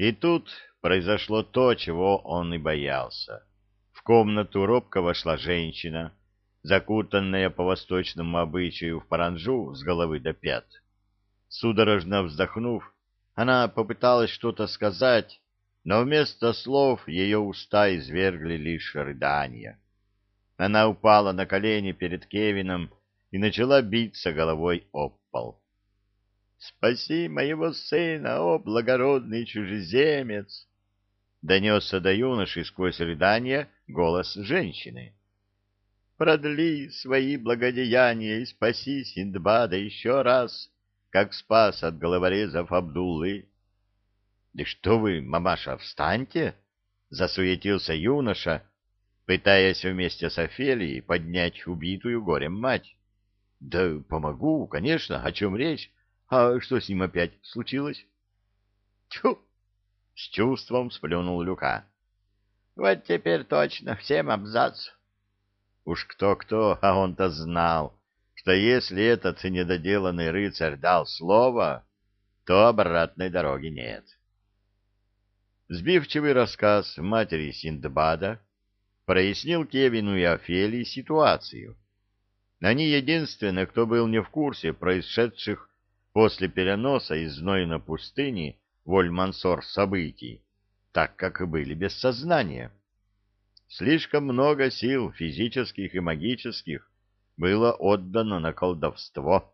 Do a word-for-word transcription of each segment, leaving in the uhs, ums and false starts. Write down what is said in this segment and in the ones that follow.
И тут произошло то, чего он и боялся. В комнату робко вошла женщина, закутанная по восточному обычаю в паранджу с головы до пят. Судорожно вздохнув, она попыталась что-то сказать, но вместо слов ее уста извергли лишь рыдания. Она упала на колени перед Кевином и начала биться головой об пол. «Спаси моего сына, о благородный чужеземец!» — донесся до юноши сквозь рыдания голос женщины. «Продли свои благодеяния и спаси Синдбада еще раз, как спас от головорезов Абдуллы». «Да что вы, мамаша, встаньте!» — засуетился юноша, пытаясь вместе с Офелией поднять убитую горем мать. «Да помогу, конечно, о чем речь? А что с ним опять случилось?» «Тьфу!» — с чувством сплюнул Люка. «Вот теперь точно всем абзац». Уж кто-кто, а он-то знал, что если этот недоделанный рыцарь дал слово, то обратной дороги нет. Сбивчивый рассказ матери Синдбада прояснил Кевину и Офелии ситуацию. Они единственные, кто был не в курсе происшедших после переноса из знойной пустыни в Оль-Мансор событий, так как и были без сознания. Слишком много сил физических и магических было отдано на колдовство.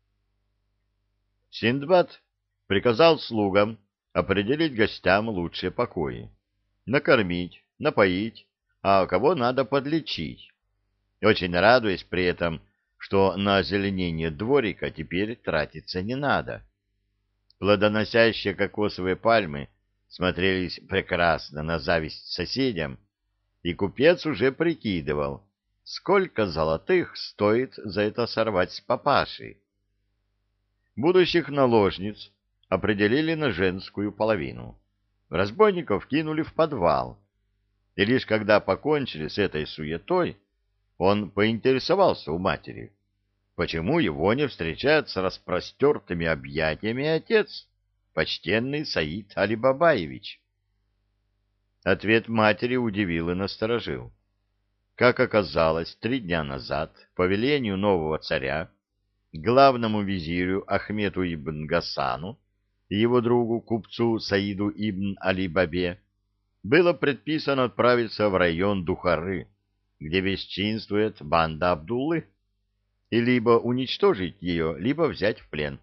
Синдбад приказал слугам определить гостям лучшие покои, накормить, напоить, а кого надо подлечить, очень радуясь при этом, что на озеленение дворика теперь тратиться не надо. Плодоносящие кокосовые пальмы смотрелись прекрасно на зависть соседям, и купец уже прикидывал, сколько золотых стоит за это сорвать с папаши. Будущих наложниц определили на женскую половину. Разбойников кинули в подвал. И лишь когда покончили с этой суетой, он поинтересовался у матери, почему его не встречает с распростертыми объятиями отец, почтенный Саид Алибабаевич. Ответ матери удивил и насторожил. Как оказалось, три дня назад, по велению нового царя, главному визирю Ахмету ибн Гасану и его другу купцу Саиду ибн Али-Бабе было предписано отправиться в район Духары, где бесчинствует банда Абдуллы, и либо уничтожить ее, либо взять в плен.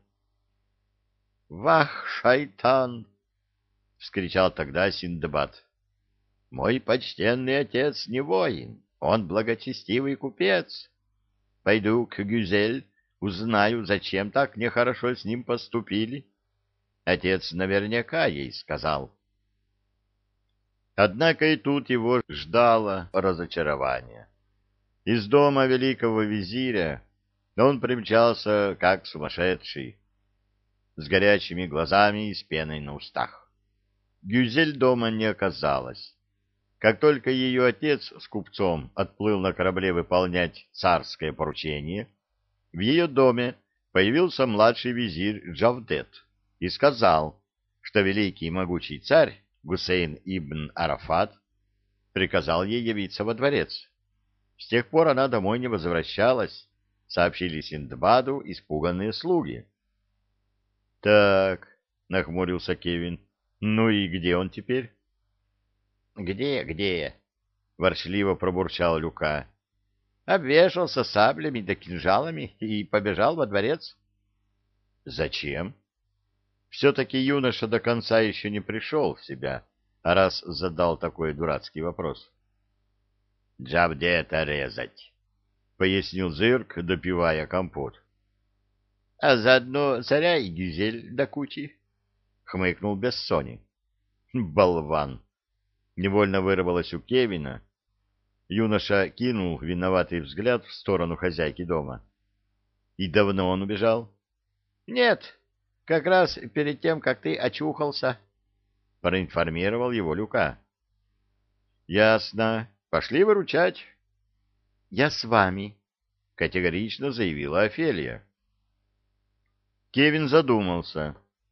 «Вах, шайтан!» — вскричал тогда Синдбад. «Мой почтенный отец не воин, он благочестивый купец. Пойду к Гюзель, узнаю, зачем так нехорошо с ним поступили. Отец наверняка ей сказал». Однако и тут его ждало разочарование. Из дома великого визиря он примчался, как сумасшедший, с горячими глазами и с пеной на устах. Гюзель дома не оказалось. Как только ее отец с купцом отплыл на корабле выполнять царское поручение, в ее доме появился младший визирь Джавдет и сказал, что великий и могучий царь Гусейн ибн Арафат приказал ей явиться во дворец. С тех пор она домой не возвращалась, сообщили Синдбаду испуганные слуги. — Так, — нахмурился Кевин, — ну и где он теперь? — Где, где? — ворчливо пробурчал Люка. — Обвешался саблями да кинжалами и побежал во дворец. — Зачем? Все-таки юноша до конца еще не пришел в себя, а раз задал такой дурацкий вопрос. — Джавдета резать, — пояснил Зырк, допивая компот. — А заодно царя и Гюзель до кучи, — хмыкнул Бессони. — Болван! — невольно вырвалось у Кевина. Юноша кинул виноватый взгляд в сторону хозяйки дома. — И давно он убежал? — Нет, как раз перед тем, как ты очухался, — проинформировал его Люка. — Ясно. Пошли выручать. — Я с вами, — категорично заявила Офелия. Кевин задумался.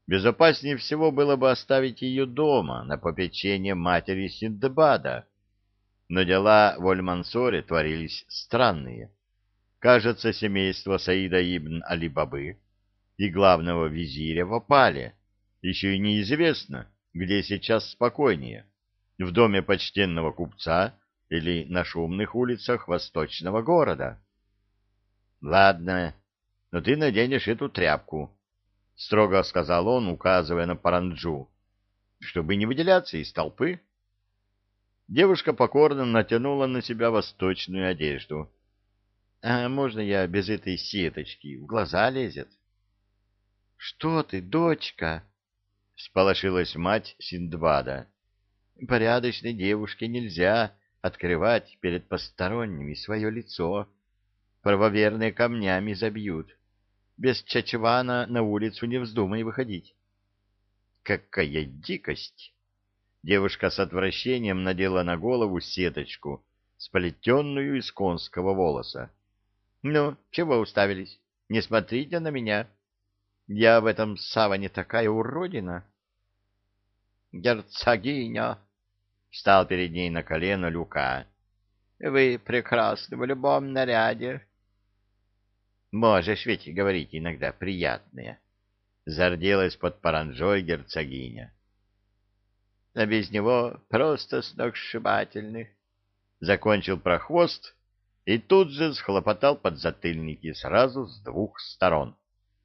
Безопаснее всего было бы оставить ее дома на попечение матери Синдбада. Но дела в Оль-Мансоре творились странные. Кажется, семейство Саида ибн Али-Бабы и главного визиря в опале. Еще и неизвестно, где сейчас спокойнее, в доме почтенного купца или на шумных улицах восточного города. — Ладно, но ты наденешь эту тряпку, — строго сказал он, указывая на паранджу, — чтобы не выделяться из толпы. Девушка покорно натянула на себя восточную одежду. — А можно я без этой сеточки? В глаза лезет. — Что ты, дочка? — всполошилась мать Синдбада. — Порядочной девушке нельзя открывать перед посторонними свое лицо. Правоверные камнями забьют. Без чачвана на улицу не вздумай выходить. — Какая дикость! Девушка с отвращением надела на голову сеточку, сплетенную из конского волоса. — Ну, чего уставились? Не смотрите на меня. Я в этом саване такая уродина. — Герцогиня! — встал перед ней на колено Люка. — Вы прекрасны в любом наряде. — Можешь ведь говорить иногда приятное. Зарделась под паранджой герцогиня. — А без него просто сногсшибательный. Закончил прохвост и тут же схлопотал подзатыльники сразу с двух сторон.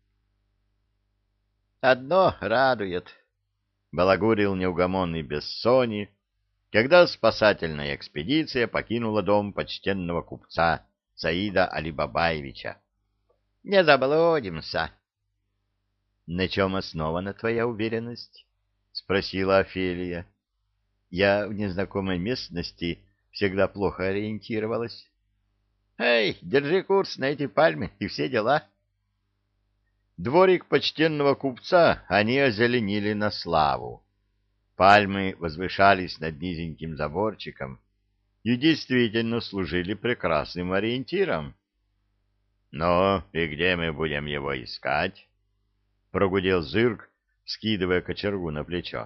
«Одно радует», — балагурил неугомонный Бессони, когда спасательная экспедиция покинула дом почтенного купца Саида Алибабаевича. «Не заблудимся». «На чем основана твоя уверенность?» — спросила Офелия. «Я в незнакомой местности всегда плохо ориентировалась». «Эй, держи курс на эти пальмы и все дела». Дворик почтенного купца они озеленили на славу. Пальмы возвышались над низеньким заборчиком и действительно служили прекрасным ориентиром. — Ну, и где мы будем его искать? — прогудел Зырк, скидывая кочергу на плечо.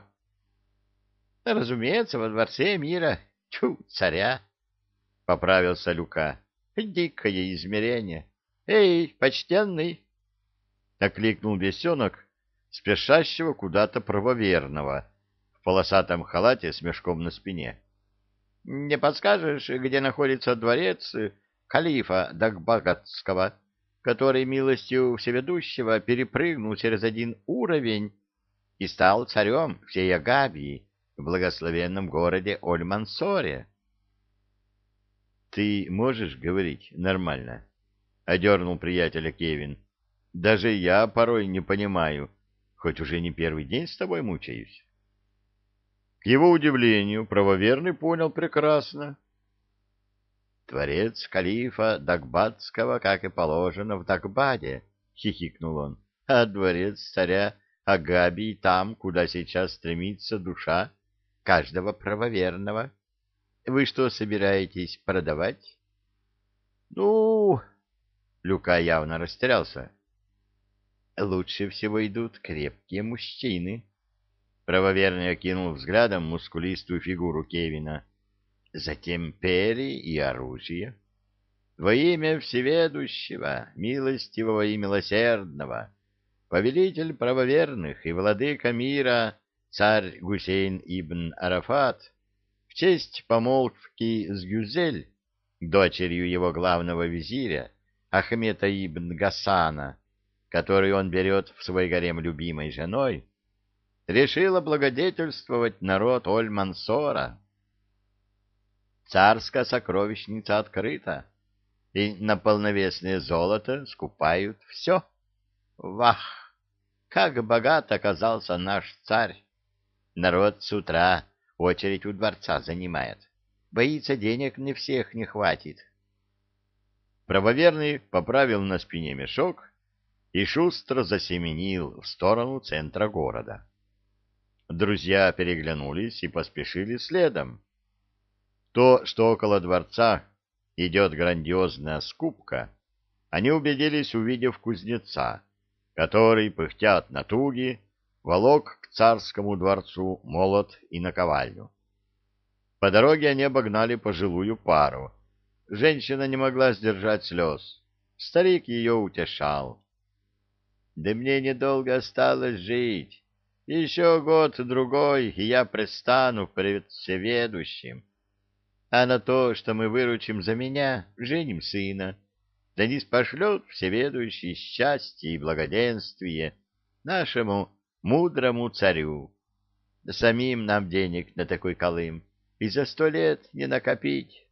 — Разумеется, во дворце мира, тьфу, царя, — поправился Люка. — Дикое измерение. Эй, почтенный! — окликнул бесенок, спешащего куда-то правоверного, в полосатом халате с мешком на спине. — Не подскажешь, где находится дворец калифа Дагбагатского, который милостью всеведущего перепрыгнул через один уровень и стал царем всей Агабии в благословенном городе Оль-Мансоре? — Ты можешь говорить нормально? — одернул приятеля Кевин. — Даже я порой не понимаю, хоть уже не первый день с тобой мучаюсь. К его удивлению, правоверный понял прекрасно. «Творец калифа Дагбатского, как и положено, в Дагбаде», — хихикнул он, — «а дворец царя Агабии там, куда сейчас стремится душа каждого правоверного. Вы что собираетесь продавать?» «Ну...» — Люка явно растерялся. «Лучше всего идут крепкие мужчины». Правоверный окинул взглядом мускулистую фигуру Кевина. Затем перья и оружие. Во имя Всеведущего, милостивого и милосердного, повелитель правоверных и владыка мира, царь Гусейн ибн Арафат, в честь помолвки с Гюзель, дочерью его главного визиря, Ахмета ибн Гасана, который он берет в свой гарем любимой женой, решил облагодетельствовать народ Оль-Мансора. Царская сокровищница открыта, и на полновесное золото скупают все. Вах! Как богат оказался наш царь! Народ с утра очередь у дворца занимает. Боится, денег не всех не хватит. Правоверный поправил на спине мешок и шустро засеменил в сторону центра города. Друзья переглянулись и поспешили следом. То, что около дворца идет грандиозная скупка, они убедились, увидев кузнеца, который, пыхтя от натуги, волок к царскому дворцу молот и наковальню. По дороге они обогнали пожилую пару. Женщина не могла сдержать слез. Старик ее утешал. «Да мне недолго осталось жить. Еще год-другой, и я предстану пред всеведущим. А на то, что мы выручим за меня, женим сына. Да ниспошлет всеведущий счастье и благоденствие нашему мудрому царю. Да самим нам денег на такой колым и за сто лет не накопить».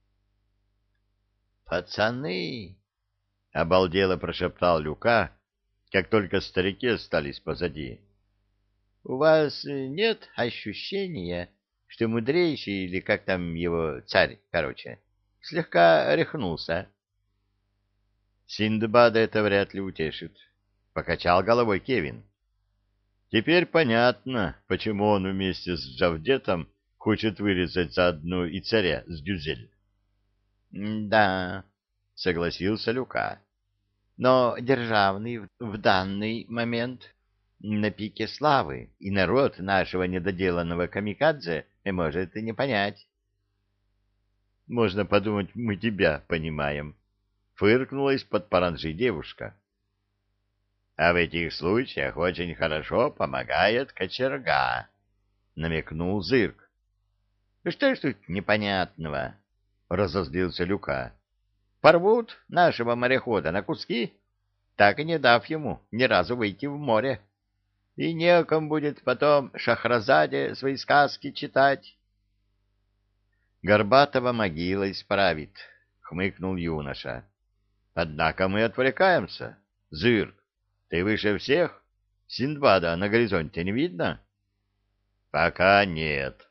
«Пацаны!» — обалдело прошептал Люка, как только старики остались позади. «У вас нет ощущения, что мудрейший, или как там его, царь, короче, слегка рехнулся?» «Синдбада это вряд ли утешит», — покачал головой Кевин. «Теперь понятно, почему он вместе с Джавдетом хочет вырезать заодно и царя с Гюзель». «Да», — согласился Люка, — «но державный в, в данный момент на пике славы, и народ нашего недоделанного камикадзе может и не понять». «Можно подумать, мы тебя понимаем», — фыркнула из-под паранджи девушка. «А в этих случаях очень хорошо помогает кочерга», — намекнул Зырк. «Что ж тут непонятного?» — разозлился Люка. «Порвут нашего морехода на куски, так и не дав ему ни разу выйти в море. И некому будет потом Шахразаде свои сказки читать». «Горбатого могила исправит», — хмыкнул юноша. «Однако мы отвлекаемся. Зырк, ты выше всех? Синдбада на горизонте не видно?» «Пока нет»,